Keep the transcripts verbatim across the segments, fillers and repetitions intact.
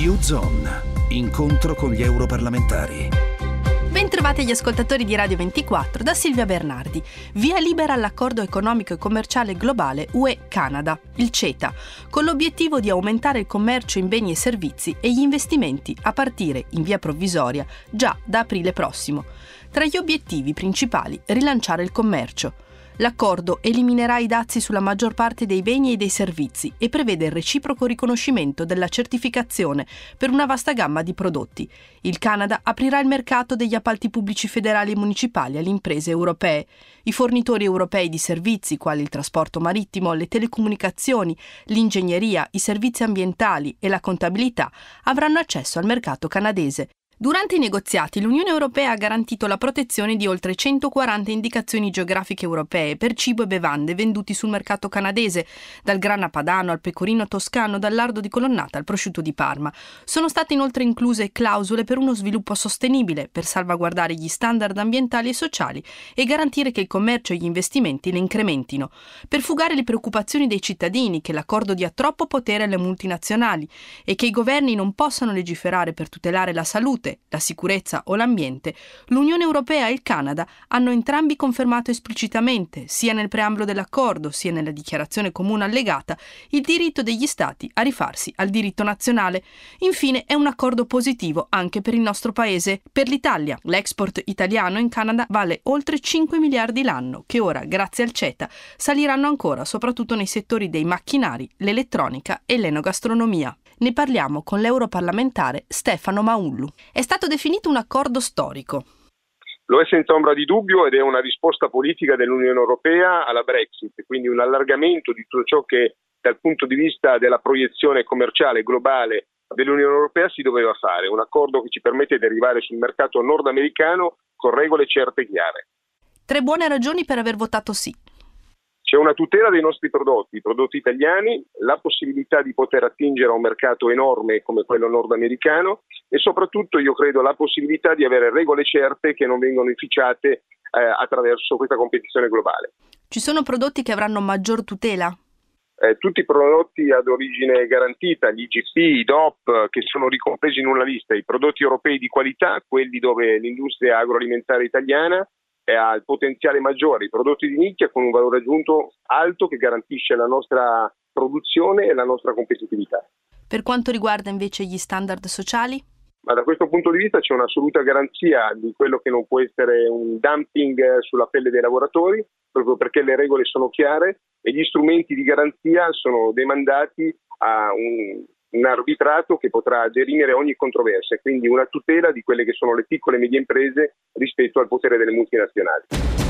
U-Zone, incontro con gli europarlamentari. Bentrovati gli ascoltatori di Radio ventiquattro da Silvia Bernardi. Via libera all'accordo economico e commerciale globale U E-Canada, il CETA, con l'obiettivo di aumentare il commercio in beni e servizi e gli investimenti a partire, in via provvisoria, già da aprile prossimo. Tra gli obiettivi principali, rilanciare il commercio. L'accordo eliminerà i dazi sulla maggior parte dei beni e dei servizi e prevede il reciproco riconoscimento della certificazione per una vasta gamma di prodotti. Il Canada aprirà il mercato degli appalti pubblici federali e municipali alle imprese europee. I fornitori europei di servizi, quali il trasporto marittimo, le telecomunicazioni, l'ingegneria, i servizi ambientali e la contabilità, avranno accesso al mercato canadese. Durante i negoziati, l'Unione Europea ha garantito la protezione di oltre centoquaranta indicazioni geografiche europee per cibo e bevande venduti sul mercato canadese, dal grana padano al pecorino toscano, dal lardo di colonnata al prosciutto di Parma. Sono state inoltre incluse clausole per uno sviluppo sostenibile, per salvaguardare gli standard ambientali e sociali e garantire che il commercio e gli investimenti le incrementino, per fugare le preoccupazioni dei cittadini che l'accordo dia troppo potere alle multinazionali e che i governi non possano legiferare per tutelare la salute, la sicurezza o l'ambiente. L'Unione Europea e il Canada hanno entrambi confermato esplicitamente, sia nel preambolo dell'accordo sia nella dichiarazione comune allegata, il diritto degli Stati a rifarsi al diritto nazionale. Infine è un accordo positivo anche per il nostro paese. Per l'Italia, l'export italiano in Canada vale oltre cinque miliardi l'anno, che ora, grazie al CETA, saliranno ancora, soprattutto nei settori dei macchinari, l'elettronica e l'enogastronomia. Ne parliamo con l'europarlamentare Stefano Maullu. È stato definito un accordo storico. Lo è senza ombra di dubbio ed è una risposta politica dell'Unione Europea alla Brexit, quindi un allargamento di tutto ciò che dal punto di vista della proiezione commerciale globale dell'Unione Europea si doveva fare, un accordo che ci permette di arrivare sul mercato nordamericano con regole certe e chiare. Tre buone ragioni per aver votato sì. C'è una tutela dei nostri prodotti, i prodotti italiani, la possibilità di poter attingere a un mercato enorme come quello nordamericano e soprattutto io credo la possibilità di avere regole certe che non vengono inficiate eh, attraverso questa competizione globale. Ci sono prodotti che avranno maggior tutela? Eh, tutti i prodotti ad origine garantita, gli I G P, i D O P, che sono ricompresi in una lista, i prodotti europei di qualità, quelli dove l'industria agroalimentare italiana ha il potenziale maggiore, i prodotti di nicchia con un valore aggiunto alto che garantisce la nostra produzione e la nostra competitività. Per quanto riguarda invece gli standard sociali? Ma da questo punto di vista c'è un'assoluta garanzia di quello che non può essere un dumping sulla pelle dei lavoratori, proprio perché le regole sono chiare e gli strumenti di garanzia sono demandati a un un arbitrato che potrà dirimere ogni controversia, quindi una tutela di quelle che sono le piccole e medie imprese rispetto al potere delle multinazionali.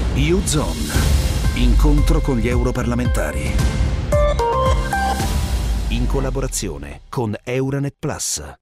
U-Zone, incontro con gli europarlamentari. In collaborazione con Euranet Plus.